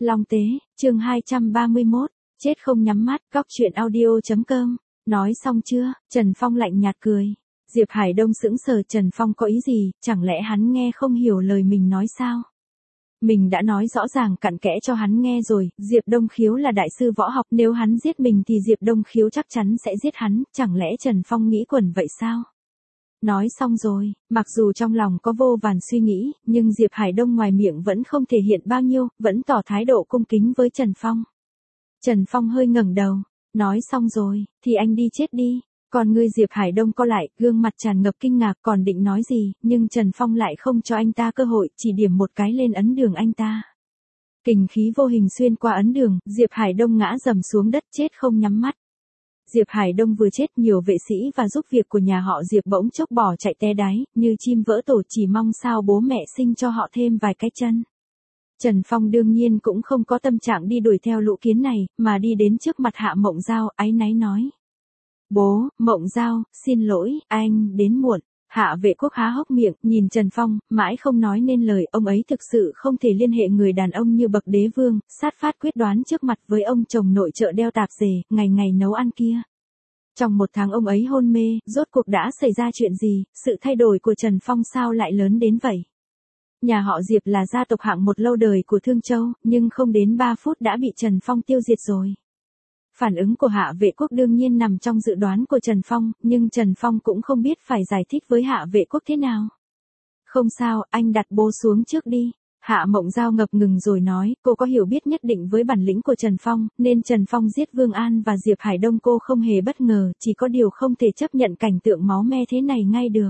Long Tế, chương 231, chết không nhắm mắt, góc chuyện audio.com. Nói xong chưa? Trần Phong lạnh nhạt cười. Diệp Hải Đông sững sờ, Trần Phong có ý gì, chẳng lẽ hắn nghe không hiểu lời mình nói sao? Mình đã nói rõ ràng cặn kẽ cho hắn nghe rồi, Diệp Đông Khiếu là đại sư võ học, nếu hắn giết mình thì Diệp Đông Khiếu chắc chắn sẽ giết hắn, chẳng lẽ Trần Phong nghĩ quẩn vậy sao? Nói xong rồi, mặc dù trong lòng có vô vàn suy nghĩ, nhưng Diệp Hải Đông ngoài miệng vẫn không thể hiện bao nhiêu, vẫn tỏ thái độ cung kính với Trần Phong. Trần Phong hơi ngẩng đầu, nói xong rồi, thì anh đi chết đi. Còn ngươi Diệp Hải Đông co lại, gương mặt tràn ngập kinh ngạc, còn định nói gì, nhưng Trần Phong lại không cho anh ta cơ hội, chỉ điểm một cái lên ấn đường anh ta. Kình khí vô hình xuyên qua ấn đường, Diệp Hải Đông ngã dầm xuống đất chết không nhắm mắt. Diệp Hải Đông vừa chết, nhiều vệ sĩ và giúp việc của nhà họ Diệp bỗng chốc bỏ chạy té đáy, như chim vỡ tổ, chỉ mong sao bố mẹ sinh cho họ thêm vài cái chân. Trần Phong đương nhiên cũng không có tâm trạng đi đuổi theo lũ kiến này, mà đi đến trước mặt Hạ Mộng Giao, áy náy nói. Bố, Mộng Giao, xin lỗi, anh đến muộn. Hạ Vệ Quốc há hốc miệng, nhìn Trần Phong, mãi không nói nên lời, ông ấy thực sự không thể liên hệ người đàn ông như bậc đế vương, sát phát quyết đoán trước mặt với ông chồng nội trợ đeo tạp dề, ngày ngày nấu ăn kia. Trong một tháng ông ấy hôn mê, rốt cuộc đã xảy ra chuyện gì, sự thay đổi của Trần Phong sao lại lớn đến vậy? Nhà họ Diệp là gia tộc hạng một lâu đời của Thương Châu, nhưng không đến 3 phút đã bị Trần Phong tiêu diệt rồi. Phản ứng của Hạ Vệ Quốc đương nhiên nằm trong dự đoán của Trần Phong, nhưng Trần Phong cũng không biết phải giải thích với Hạ Vệ Quốc thế nào. Không sao, anh đặt bố xuống trước đi. Hạ Mộng Giao ngập ngừng rồi nói, cô có hiểu biết nhất định với bản lĩnh của Trần Phong, nên Trần Phong giết Vương An và Diệp Hải Đông cô không hề bất ngờ, chỉ có điều không thể chấp nhận cảnh tượng máu me thế này ngay được.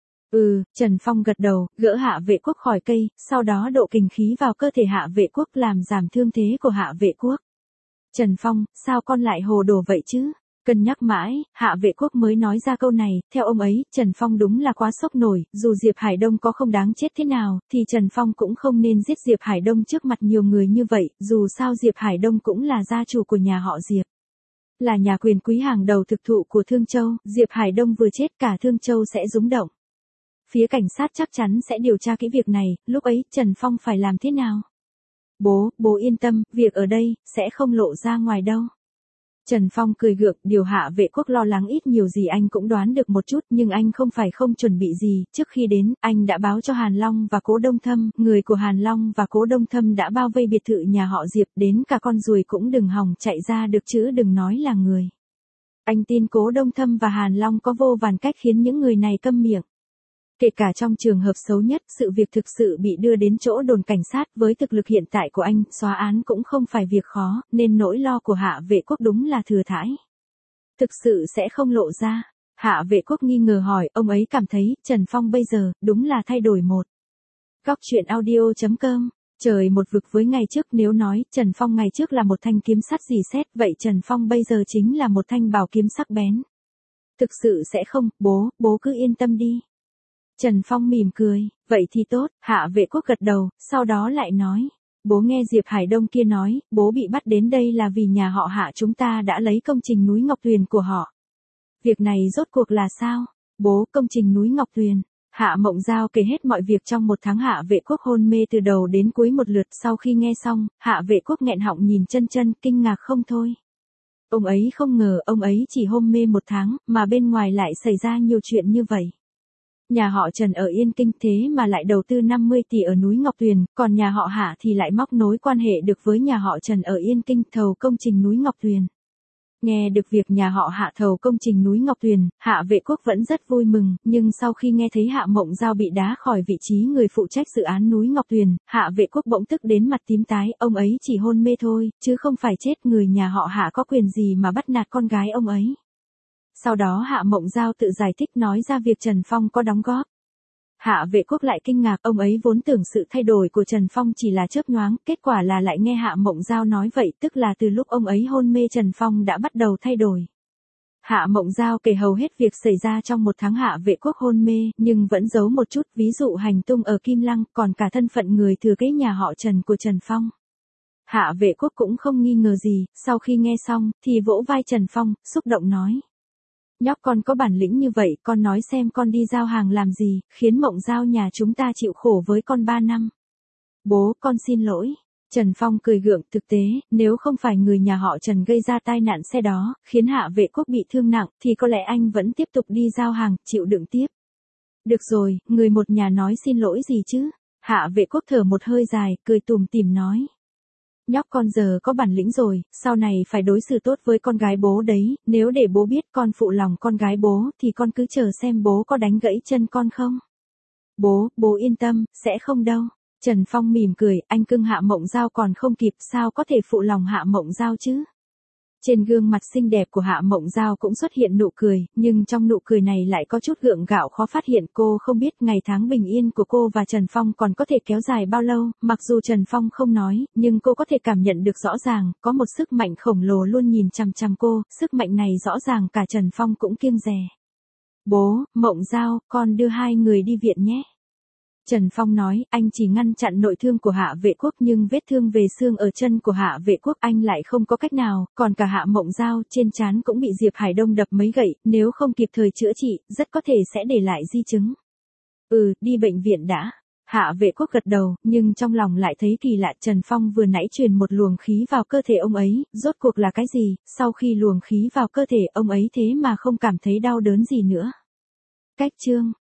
Trần Phong gật đầu, gỡ Hạ Vệ Quốc khỏi cây, sau đó độ kình khí vào cơ thể Hạ Vệ Quốc làm giảm thương thế của Hạ Vệ Quốc. Trần Phong, sao con lại hồ đồ vậy chứ? Cân nhắc mãi, Hạ Vệ Quốc mới nói ra câu này, theo ông ấy, Trần Phong đúng là quá sốc nổi, dù Diệp Hải Đông có không đáng chết thế nào, thì Trần Phong cũng không nên giết Diệp Hải Đông trước mặt nhiều người như vậy, dù sao Diệp Hải Đông cũng là gia chủ của nhà họ Diệp. Là nhà quyền quý hàng đầu thực thụ của Thương Châu, Diệp Hải Đông vừa chết cả Thương Châu sẽ rúng động. Phía cảnh sát chắc chắn sẽ điều tra kỹ việc này, lúc ấy, Trần Phong phải làm thế nào? Bố yên tâm, việc ở đây, sẽ không lộ ra ngoài đâu. Trần Phong cười gượng, điều Hạ Vệ Quốc lo lắng ít nhiều gì anh cũng đoán được một chút, nhưng anh không phải không chuẩn bị gì, trước khi đến, anh đã báo cho Hàn Long và Cố Đông Thâm, người của Hàn Long và Cố Đông Thâm đã bao vây biệt thự nhà họ Diệp, đến cả con ruồi cũng đừng hòng chạy ra được chứ đừng nói là người. Anh tin Cố Đông Thâm và Hàn Long có vô vàn cách khiến những người này câm miệng. Kể cả trong trường hợp xấu nhất, sự việc thực sự bị đưa đến chỗ đồn cảnh sát với thực lực hiện tại của anh, xóa án cũng không phải việc khó, nên nỗi lo của Hạ Vệ Quốc đúng là thừa thãi. Thực sự sẽ không lộ ra. Hạ Vệ Quốc nghi ngờ hỏi, ông ấy cảm thấy, Trần Phong bây giờ, đúng là thay đổi một. Góc chuyện audio.com. Trời một vực với ngày trước, nếu nói, Trần Phong ngày trước là một thanh kiếm sắt rỉ sét, vậy Trần Phong bây giờ chính là một thanh bảo kiếm sắc bén. Thực sự sẽ không, bố cứ yên tâm đi. Trần Phong mỉm cười, vậy thì tốt, Hạ Vệ Quốc gật đầu, sau đó lại nói. Bố nghe Diệp Hải Đông kia nói, bố bị bắt đến đây là vì nhà họ Hạ chúng ta đã lấy công trình núi Ngọc Tuyền của họ. Việc này rốt cuộc là sao? Bố, công trình núi Ngọc Tuyền. Hạ Mộng Giao kể hết mọi việc trong một tháng Hạ Vệ Quốc hôn mê từ đầu đến cuối một lượt, sau khi nghe xong, Hạ Vệ Quốc nghẹn họng nhìn chân, kinh ngạc không thôi. Ông ấy không ngờ ông ấy chỉ hôn mê một tháng, mà bên ngoài lại xảy ra nhiều chuyện như vậy. Nhà họ Trần ở Yên Kinh thế mà lại đầu tư 50 tỷ ở núi Ngọc Tuyền, còn nhà họ Hạ thì lại móc nối quan hệ được với nhà họ Trần ở Yên Kinh thầu công trình núi Ngọc Tuyền. Nghe được việc nhà họ Hạ thầu công trình núi Ngọc Tuyền, Hạ Vệ Quốc vẫn rất vui mừng, nhưng sau khi nghe thấy Hạ Mộng Giao bị đá khỏi vị trí người phụ trách dự án núi Ngọc Tuyền, Hạ Vệ Quốc bỗng tức đến mặt tím tái, ông ấy chỉ hôn mê thôi, chứ không phải chết, người nhà họ Hạ có quyền gì mà bắt nạt con gái ông ấy. Sau đó Hạ Mộng Giao tự giải thích nói ra việc Trần Phong có đóng góp. Hạ Vệ Quốc lại kinh ngạc, ông ấy vốn tưởng sự thay đổi của Trần Phong chỉ là chớp nhoáng, kết quả là lại nghe Hạ Mộng Giao nói vậy, tức là từ lúc ông ấy hôn mê Trần Phong đã bắt đầu thay đổi. Hạ Mộng Giao kể hầu hết việc xảy ra trong một tháng Hạ Vệ Quốc hôn mê, nhưng vẫn giấu một chút, ví dụ hành tung ở Kim Lăng, còn cả thân phận người thừa kế nhà họ Trần của Trần Phong. Hạ Vệ Quốc cũng không nghi ngờ gì, sau khi nghe xong, thì vỗ vai Trần Phong, xúc động nói. Nhóc con có bản lĩnh như vậy, con nói xem con đi giao hàng làm gì, khiến Mộng Giao nhà chúng ta chịu khổ với con 3 năm. Bố, con xin lỗi. Trần Phong cười gượng, thực tế, nếu không phải người nhà họ Trần gây ra tai nạn xe đó, khiến Hạ Vệ Quốc bị thương nặng, thì có lẽ anh vẫn tiếp tục đi giao hàng, chịu đựng tiếp. Được rồi, người một nhà nói xin lỗi gì chứ? Hạ Vệ Quốc thở một hơi dài, cười tủm tỉm nói. Nhóc con giờ có bản lĩnh rồi, sau này phải đối xử tốt với con gái bố đấy, nếu để bố biết con phụ lòng con gái bố, thì con cứ chờ xem bố có đánh gãy chân con không. Bố yên tâm, sẽ không đâu. Trần Phong mỉm cười, anh cưng Hạ Mộng Giao còn không kịp, sao có thể phụ lòng Hạ Mộng Giao chứ? Trên gương mặt xinh đẹp của Hạ Mộng Giao cũng xuất hiện nụ cười, nhưng trong nụ cười này lại có chút gượng gạo khó phát hiện. Cô không biết ngày tháng bình yên của cô và Trần Phong còn có thể kéo dài bao lâu, mặc dù Trần Phong không nói, nhưng cô có thể cảm nhận được rõ ràng, có một sức mạnh khổng lồ luôn nhìn chằm chằm cô, sức mạnh này rõ ràng cả Trần Phong cũng kiêng dè. Bố, Mộng Giao, con đưa hai người đi viện nhé. Trần Phong nói, anh chỉ ngăn chặn nội thương của Hạ Vệ Quốc nhưng vết thương về xương ở chân của Hạ Vệ Quốc anh lại không có cách nào, còn cả Hạ Mộng Giao trên trán cũng bị Diệp Hải Đông đập mấy gậy, nếu không kịp thời chữa trị, rất có thể sẽ để lại di chứng. Đi bệnh viện đã. Hạ Vệ Quốc gật đầu, nhưng trong lòng lại thấy kỳ lạ. Trần Phong vừa nãy truyền một luồng khí vào cơ thể ông ấy, rốt cuộc là cái gì? Sau khi luồng khí vào cơ thể ông ấy thế mà không cảm thấy đau đớn gì nữa. Cách chương